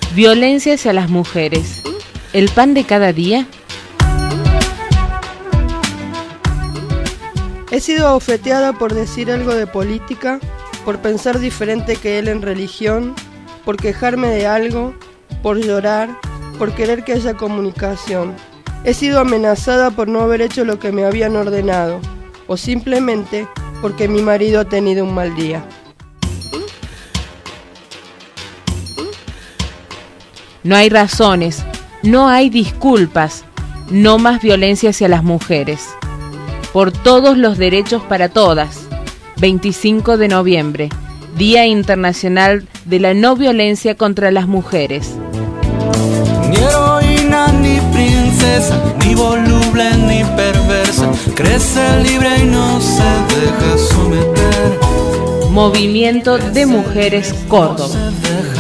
Violencia hacia las mujeres. ¿El pan de cada día? He sido abofeteada por decir algo de política, por pensar diferente que él en religión, por quejarme de algo, por llorar, por querer que haya comunicación. He sido amenazada por no haber hecho lo que me habían ordenado, o simplemente porque mi marido ha tenido un mal día. No hay razones, no hay disculpas, no más violencia hacia las mujeres. Por todos los derechos para todas. 25 de noviembre, Día Internacional de la No Violencia contra las Mujeres. Ni heroína, ni princesa, ni voluble, ni perversa, crece libre y no se deja someter. Movimiento de Mujeres Córdoba.